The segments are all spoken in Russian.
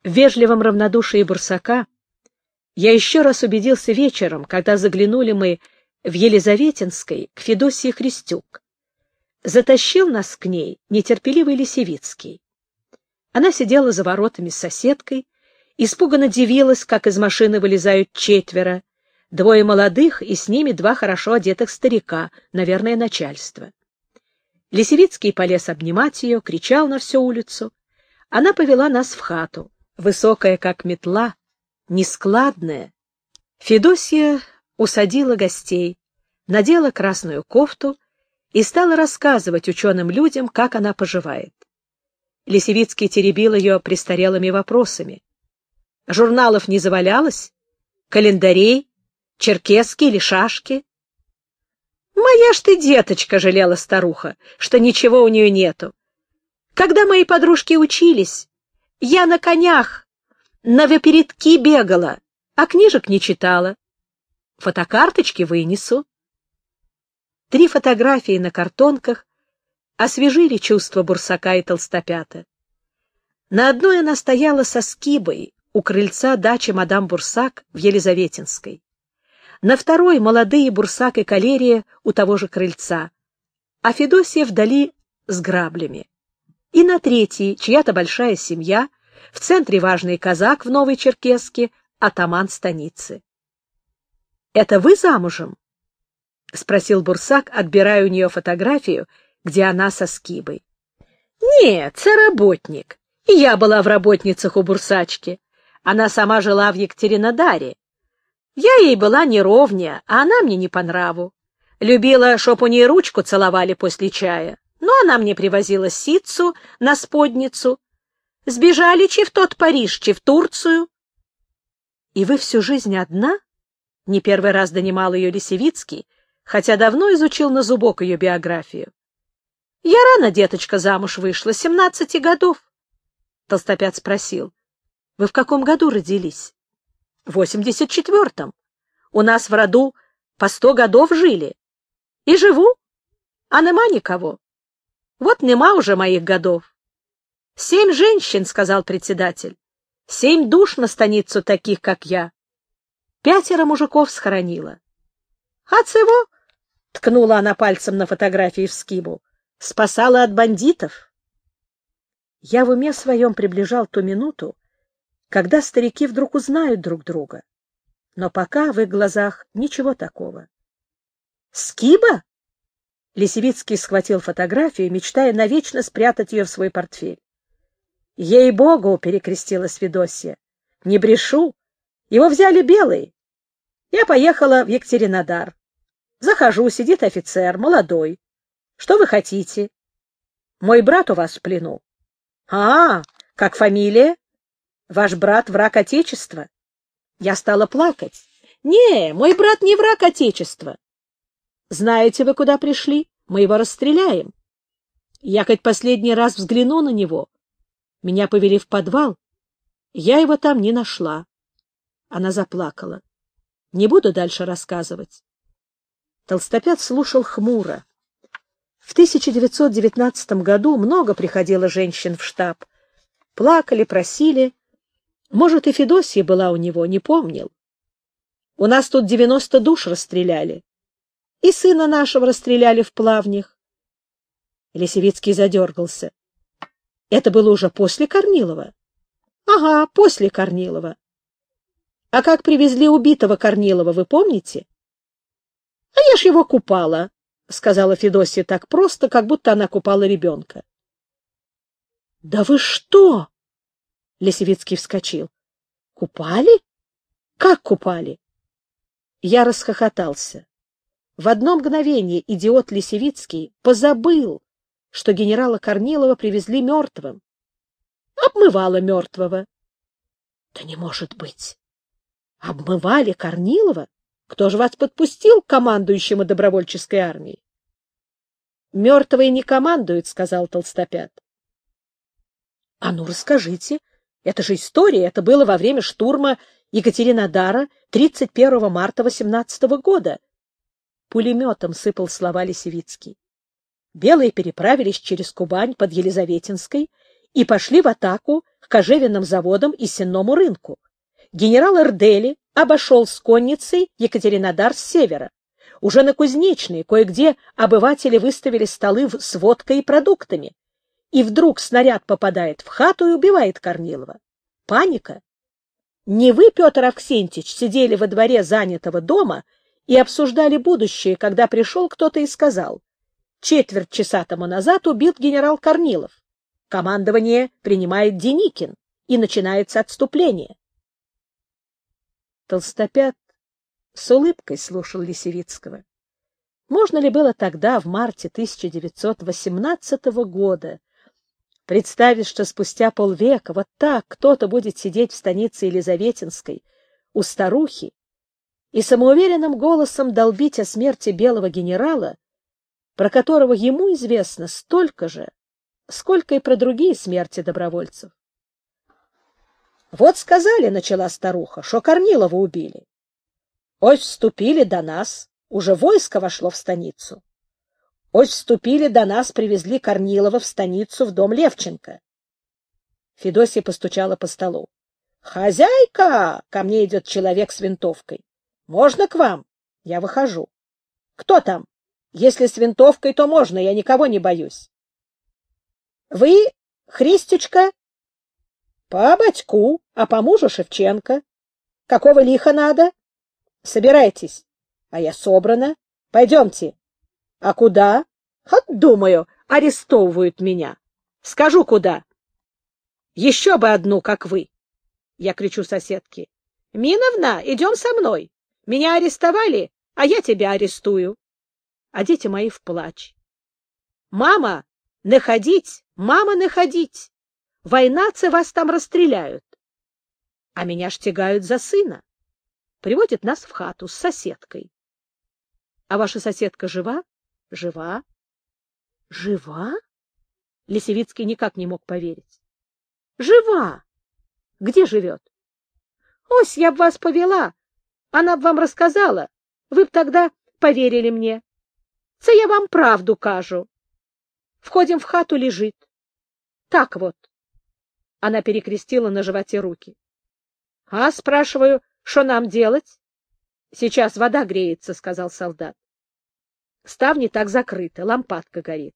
В вежливом равнодушии Бурсака я еще раз убедился вечером, когда заглянули мы в Елизаветинской к Федосии Христюк. Затащил нас к ней нетерпеливый Лисевицкий. Она сидела за воротами с соседкой, испуганно дивилась, как из машины вылезают четверо, двое молодых и с ними два хорошо одетых старика, наверное, начальство. Лисевицкий полез обнимать ее, кричал на всю улицу. Она повела нас в хату, высокая, как метла, нескладная. Федосья усадила гостей, надела красную кофту и стала рассказывать ученым людям, как она поживает. Лисевицкий теребил ее престарелыми вопросами. Журналов не завалялось? Календарей? Черкесски или шашки? «Моя ж ты деточка», — жалела старуха, — «что ничего у нее нету. Когда мои подружки учились, я на конях, на выпередки бегала, а книжек не читала. Фотокарточки вынесу». 3 фотографии на картонках освежили чувства Бурсака и Толстопята. На одной она стояла со скибой у крыльца дачи мадам Бурсак в Елизаветинской. На второй молодые Бурсак и Калерия у того же крыльца, а Федосия вдали с граблями. И на третьей чья-то большая семья, в центре важный казак в новой черкеске, атаман станицы. — Это вы замужем? — спросил Бурсак, отбирая у нее фотографию, где она со скибой. — Нет, це работник. И я была в работницах у Бурсачки. Она сама жила в Екатеринодаре. Я ей была не ровня, а она мне не по нраву. Любила, чтоб у ней ручку целовали после чая. Но она мне привозила ситцу на сподницу. Сбежали чи в тот Париж, чи в Турцию. — И вы всю жизнь одна? — не первый раз донимал ее Лисевицкий, хотя давно изучил на зубок ее биографию. — Я рано, деточка, замуж вышла, 17 годов. Толстопят спросил: — Вы в каком году родились? — В 84-м. У нас в роду по 100 годов жили. И живу, а нема никого. Вот нема уже моих годов. 7 женщин, — сказал председатель, — 7 душ на станицу таких, как я. 5 мужиков схоронила. А цего, — ткнула она пальцем на фотографии в скибу, — спасала от бандитов. Я в уме своем приближал ту минуту, когда старики вдруг узнают друг друга. Но пока в их глазах ничего такого. «Скиба?» Лисевицкий схватил фотографию, мечтая навечно спрятать ее в свой портфель. «Ей-богу!» — перекрестилась Федосья. «Не брешу. Его взяли белый. Я поехала в Екатеринодар. Захожу, сидит офицер, молодой. Что вы хотите? Мой брат у вас в плену. А, как фамилия? Ваш брат враг Отечества. Я стала плакать. Не, мой брат не враг Отечества. Знаете вы, куда пришли? Мы его расстреляем. Я хоть последний раз взгляну на него. Меня повели в подвал. Я его там не нашла. Она заплакала. Не буду дальше рассказывать. Толстопят слушал хмуро. В 1919 году много приходило женщин в штаб. Плакали, просили. Может, и Федосья была у него, не помнил. У нас тут 90 душ расстреляли. И сына нашего расстреляли в Плавнях. Лисевицкий задергался. Это было уже после Корнилова? Ага, после Корнилова. А как привезли убитого Корнилова, вы помните? А я ж его купала, — сказала Федосья так просто, как будто она купала ребенка. — Да вы что? — Лисевицкий вскочил. — Купали? Как купали? Я расхохотался. В одно мгновение идиот Лисевицкий позабыл, что генерала Корнилова привезли мертвым. Обмывала мертвого. — Да не может быть! Обмывали Корнилова? Кто же вас подпустил к командующему добровольческой армией? — Мертвые не командуют, — сказал Толстопят. — А ну, расскажите. Это же история. Это было во время штурма Екатеринодара 31 марта 18 года. Пулеметом сыпал слова Лисевицкий. Белые переправились через Кубань под Елизаветинской и пошли в атаку к кожевенным заводам и сенному рынку. Генерал Эрдели обошел с конницей Екатеринодар с севера. Уже на Кузнечной кое-где обыватели выставили столы с водкой и продуктами. И вдруг снаряд попадает в хату и убивает Корнилова. Паника. Не вы, Петр Авксентьевич, сидели во дворе занятого дома и обсуждали будущее, когда пришел кто-то и сказал: четверть часа тому назад убит генерал Корнилов. Командование принимает Деникин, и начинается отступление. Толстопят с улыбкой слушал Лисевицкого. Можно ли было тогда, в марте 1918 года, представить, что спустя полвека вот так кто-то будет сидеть в станице Елизаветинской у старухи и самоуверенным голосом долбить о смерти белого генерала, про которого ему известно столько же, сколько и про другие смерти добровольцев? Вот сказали, начала старуха, что Корнилова убили. Ось вступили до нас, уже войско вошло в станицу. Ось вступили до нас, привезли Корнилова в станицу в дом Левченко. Федосья постучала по столу. «Хозяйка! Ко мне идет человек с винтовкой. Можно к вам? Я выхожу. Кто там? Если с винтовкой, то можно, я никого не боюсь». «Вы, Христючка?» «По батьку, а по мужу Шевченко. Какого лиха надо? Собирайтесь. А я собрана. Пойдемте». «А куда?» «Вот, думаю, арестовывают меня. Скажу, куда». «Еще бы одну, как вы». Я кричу соседке: «Миновна, идем со мной. Меня арестовали, а я тебя арестую». А дети мои в плач. «Мама, находить! Мама, находить! Войнацы вас там расстреляют!» А меня штягают за сына. Приводят нас в хату с соседкой. «А ваша соседка жива?» «Жива». «Жива?» Лисевицкий никак не мог поверить. «Жива! Где живет?» «Ось, я б вас повела. Она б вам рассказала. Вы б тогда поверили мне. Це я вам правду кажу. Входим в хату, лежит. Так вот». Она перекрестила на животе руки. «А, спрашиваю, что нам делать?» «Сейчас вода греется», — сказал солдат. Ставни так закрыты, лампадка горит.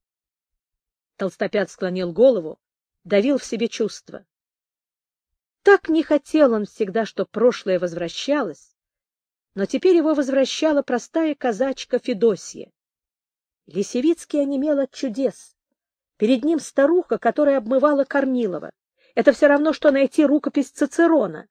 Толстопят склонил голову, давил в себе чувства. Так не хотел он всегда, что прошлое возвращалось, но теперь его возвращала простая казачка Федосья. Лисевицкий онемел от чудес. Перед ним старуха, которая обмывала Корнилова. Это все равно, что найти рукопись Цицерона.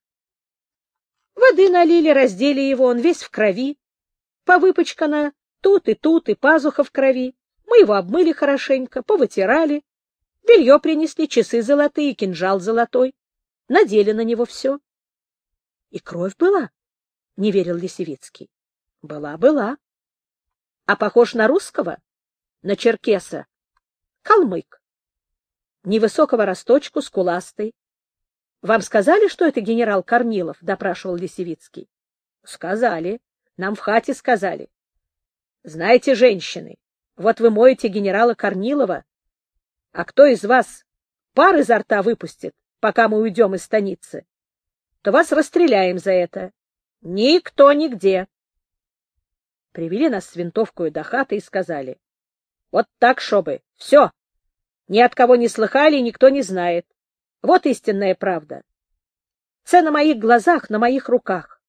Воды налили, раздели его, он весь в крови. Повыпачкано тут, и пазуха в крови. Мы его обмыли хорошенько, повытирали. Белье принесли, часы золотые, кинжал золотой. Надели на него все. — И кровь была? — не верил Лисевицкий. — Была. — А похож на русского? — На черкеса. — Калмык. Невысокого росточку, скуластый. — Вам сказали, что это генерал Корнилов? — допрашивал Лисевицкий. — Сказали. Нам в хате сказали. — Знаете, женщины, вот вы моете генерала Корнилова, а кто из вас пар изо рта выпустит, пока мы уйдем из станицы, то вас расстреляем за это. Никто нигде. Привели нас с винтовкой до хаты и сказали: вот так, шобы, все. Ни от кого не слыхали, никто не знает. Вот истинная правда. Це на моих глазах, на моих руках.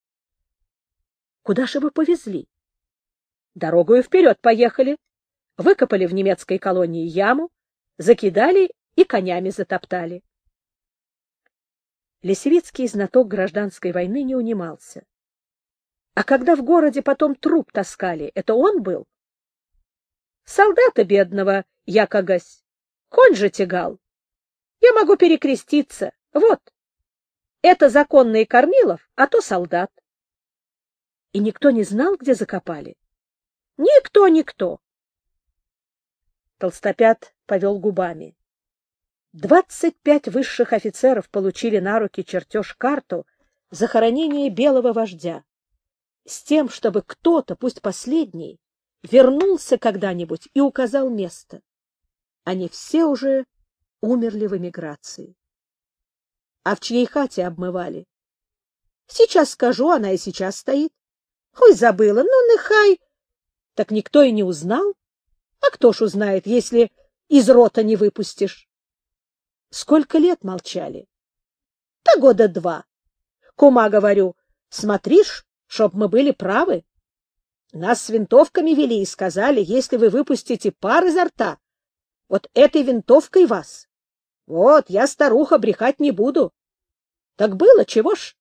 Куда же вы повезли? Дорогою вперед поехали. Выкопали в немецкой колонии яму, закидали и конями затоптали. Лисевицкий, знаток гражданской войны, не унимался. А когда в городе потом труп таскали, это он был? Солдата бедного, якогось, конь же тягал. Я могу перекреститься. Вот. Это законный Корнилов, а то солдат. И никто не знал, где закопали? Никто. Толстопят повел губами. 25 высших офицеров получили на руки чертеж-карту захоронения белого вождя, с тем, чтобы кто-то, пусть последний, вернулся когда-нибудь и указал место. Они все уже умерли в эмиграции. А в чьей хате обмывали? Сейчас скажу, она и сейчас стоит. Ой, забыла, ну, нехай. Так никто и не узнал. А кто ж узнает, если из рота не выпустишь? Сколько лет молчали? Да года 2. Кума, говорю, смотришь, чтоб мы были правы. Нас с винтовками вели и сказали, если вы выпустите пар изо рта, вот этой винтовкой вас. Вот, я, старуха, брехать не буду. Так было, чего ж?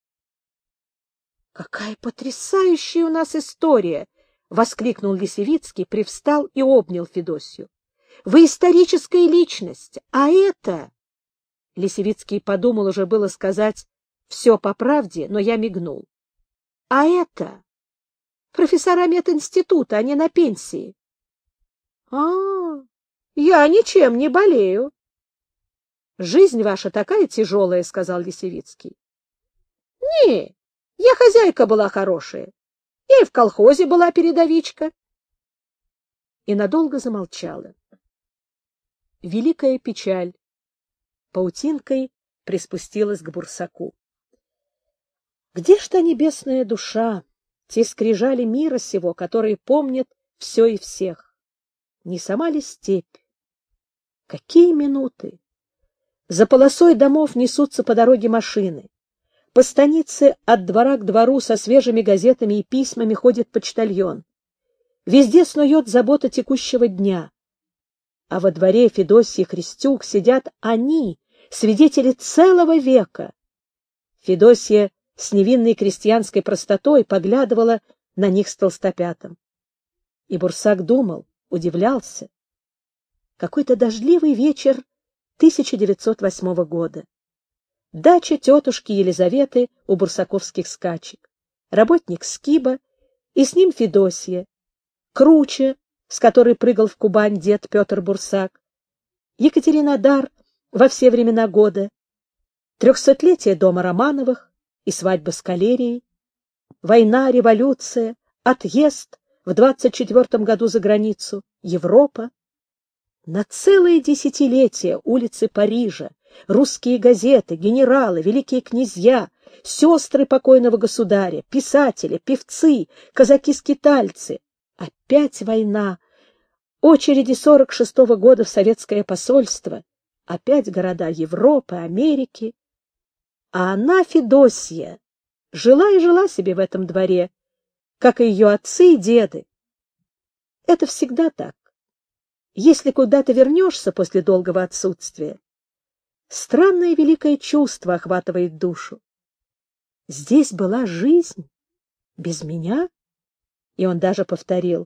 — Какая потрясающая у нас история! — воскликнул Лисевицкий, привстал и обнял Федосью. — Вы историческая личность, а это... Лисевицкий подумал уже было сказать все по правде, но я мигнул. — А это... профессора мединститута, они на пенсии. — я ничем не болею. — Жизнь ваша такая тяжелая, — сказал Лисевицкий. — Не, я хозяйка была хорошая. Я и в колхозе была передовичка. И надолго замолчала. Великая печаль паутинкой приспустилась к Бурсаку. Где ж та небесная душа, те скрижали мира сего, которые помнят все и всех? Не сама ли степь? Какие минуты! За полосой домов несутся по дороге машины. По станице от двора к двору со свежими газетами и письмами ходит почтальон. Везде снует забота текущего дня. А во дворе Федосьи Христюк сидят они, свидетели целого века. Федосья с невинной крестьянской простотой поглядывала на них с толстопятом. И Бурсак думал, удивлялся. Какой-то дождливый вечер 1908 года. Дача тетушки Елизаветы у бурсаковских скачек. Работник Скиба, и с ним Федосья. Круче, с которой прыгал в Кубань дед Петр Бурсак. Екатеринодар во все времена года. 300-летие дома Романовых и свадьба с Калерией. Война, революция, отъезд в 24 году за границу, Европа. На целые десятилетия улицы Парижа, русские газеты, генералы, великие князья, сестры покойного государя, писатели, певцы, казаки-скитальцы. Опять война, очереди 46-го года в советское посольство, опять города Европы, Америки. А она, Федосья, жила и жила себе в этом дворе, как и ее отцы и деды. Это всегда так. Если куда-то вернешься после долгого отсутствия, странное великое чувство охватывает душу. Здесь была жизнь без меня? И он даже повторил: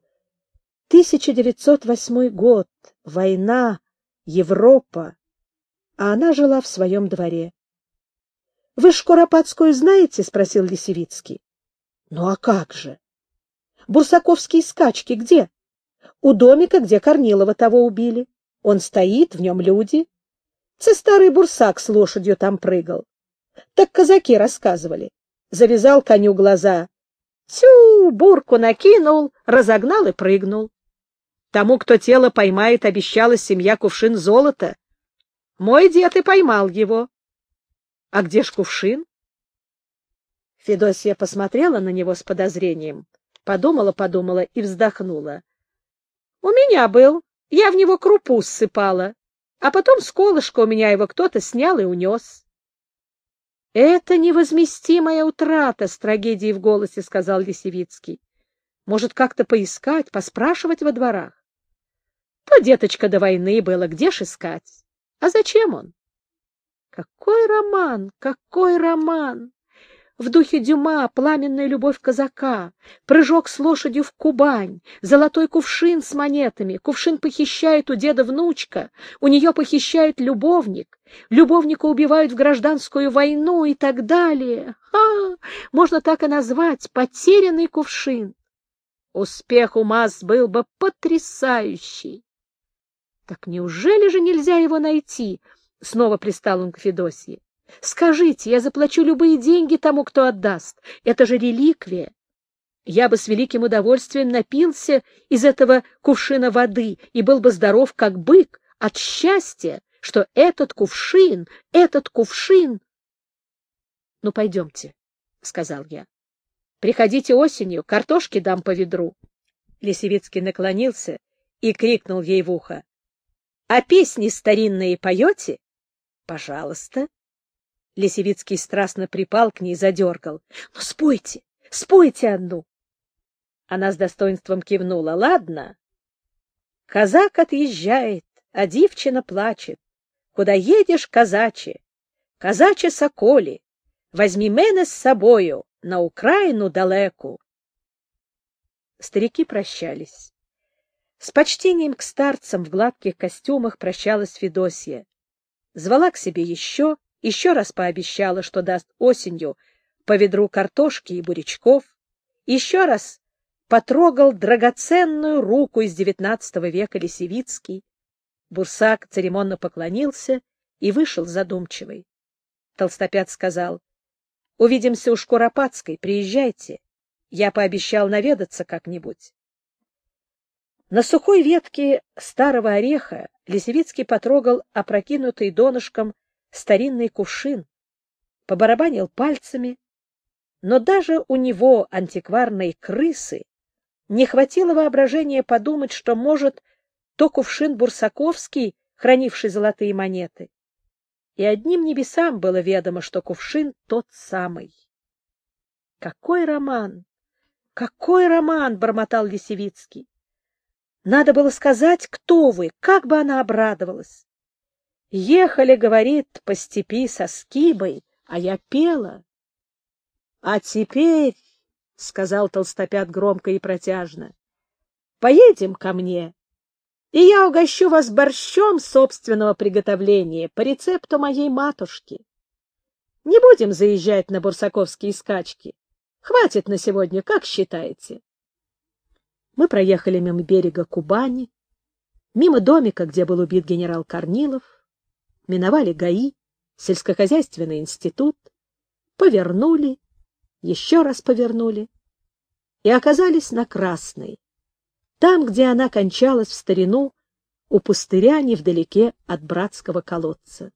1908 год, война, Европа, а она жила в своем дворе. — Вы Шкуропадскую знаете? — спросил Лисевицкий. — Ну а как же? Бурсаковские скачки где? У домика, где Корнилова того убили. Он стоит, в нем люди. Старый бурсак с лошадью там прыгал. Так казаки рассказывали. Завязал коню глаза. Тю, бурку накинул, разогнал и прыгнул. Тому, кто тело поймает, обещала семья кувшин золота. Мой дед и поймал его. А где ж кувшин? Федосья посмотрела на него с подозрением, подумала и вздохнула. У меня был, я в него крупу ссыпала, а потом с колышка у меня его кто-то снял и унес. — Это невозместимая утрата, — с трагедией в голосе сказал Лисевицкий. — Может, как-то поискать, поспрашивать во дворах? — То, деточка, до войны было, где ж искать? А зачем он? Какой роман, какой роман! В духе Дюма пламенная любовь казака, прыжок с лошадью в Кубань, золотой кувшин с монетами, кувшин похищает у деда внучка, у нее похищает любовник, любовника убивают в гражданскую войну и так далее. Можно так и назвать — потерянный кувшин. Успех у масс был бы потрясающий. Так неужели же нельзя его найти? Снова пристал он к Федосье. Скажите, я заплачу любые деньги тому, кто отдаст. Это же реликвия. Я бы с великим удовольствием напился из этого кувшина воды и был бы здоров, как бык, от счастья, что этот кувшин... Ну, пойдемте, — сказал я. Приходите осенью, картошки дам по ведру. Лисевицкий наклонился и крикнул ей в ухо. — А песни старинные поете? — Пожалуйста. Лисевицкий страстно припал к ней, задергал. — Ну, спойте, спойте одну. Она с достоинством кивнула. — Ладно. Казак отъезжает, а дівчина плачет. Куда едешь, казаче? Казаче соколі, возьми мене з собою на Украину далеку. Старики прощались. С почтением к старцам в гладких костюмах прощалась Федосья. Звала к себе еще раз пообещала, что даст осенью по ведру картошки и бурячков, еще раз потрогал драгоценную руку из XIX века Лисевицкий. Бурсак церемонно поклонился и вышел задумчивый. Толстопят сказал: — Увидимся у Шкуропадской, приезжайте. Я пообещал наведаться как-нибудь. На сухой ветке старого ореха Лисевицкий потрогал опрокинутый донышком старинный кувшин, побарабанил пальцами, но даже у него, антикварной крысы, не хватило воображения подумать, что, может, то кувшин бурсаковский, хранивший золотые монеты. И одним небесам было ведомо, что кувшин тот самый. Какой роман! Какой роман! — бормотал Лисевицкий. Надо было сказать, кто вы, как бы она обрадовалась. Ехали, говорит, по степи со скибой, а я пела. А теперь, — сказал Толстопят громко и протяжно, — поедем ко мне, и я угощу вас борщом собственного приготовления по рецепту моей матушки. Не будем заезжать на бурсаковские скачки. Хватит на сегодня, как считаете? Мы проехали мимо берега Кубани, мимо домика, где был убит генерал Корнилов, миновали ГАИ, сельскохозяйственный институт, повернули, еще раз повернули и оказались на Красной, там, где она кончалась в старину, у пустыря невдалеке от братского колодца.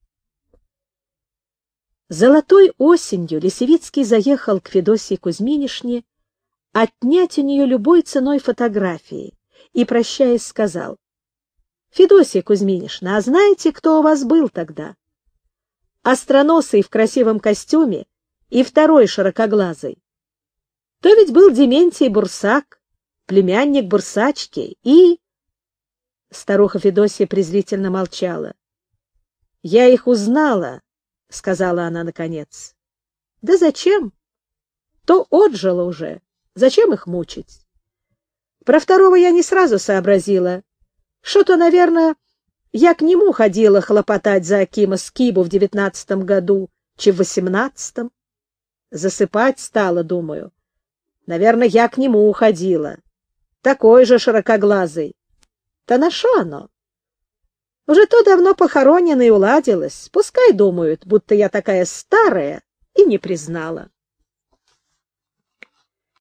Золотой осенью Лисевицкий заехал к Федосье Кузьминишне отнять у нее любой ценой фотографии и, прощаясь, сказал: — Федосья Кузьминишна, а знаете, кто у вас был тогда? Остроносый в красивом костюме и второй широкоглазый. То ведь был Дементий Бурсак, племянник Бурсачки, и... Старуха Федосья презрительно молчала. — Я их узнала, — сказала она наконец. — Да зачем? То отжило уже. Зачем их мучить? Про второго я не сразу сообразила. Что-то, наверное, я к нему ходила хлопотать за Акима Скибу в 19 году, чи в 18-м. Засыпать стала, думаю. Наверное, я к нему уходила. Такой же широкоглазый. Да на шо оно? Уже то давно похоронено и уладилось. Пускай думают, будто я такая старая, и не признала.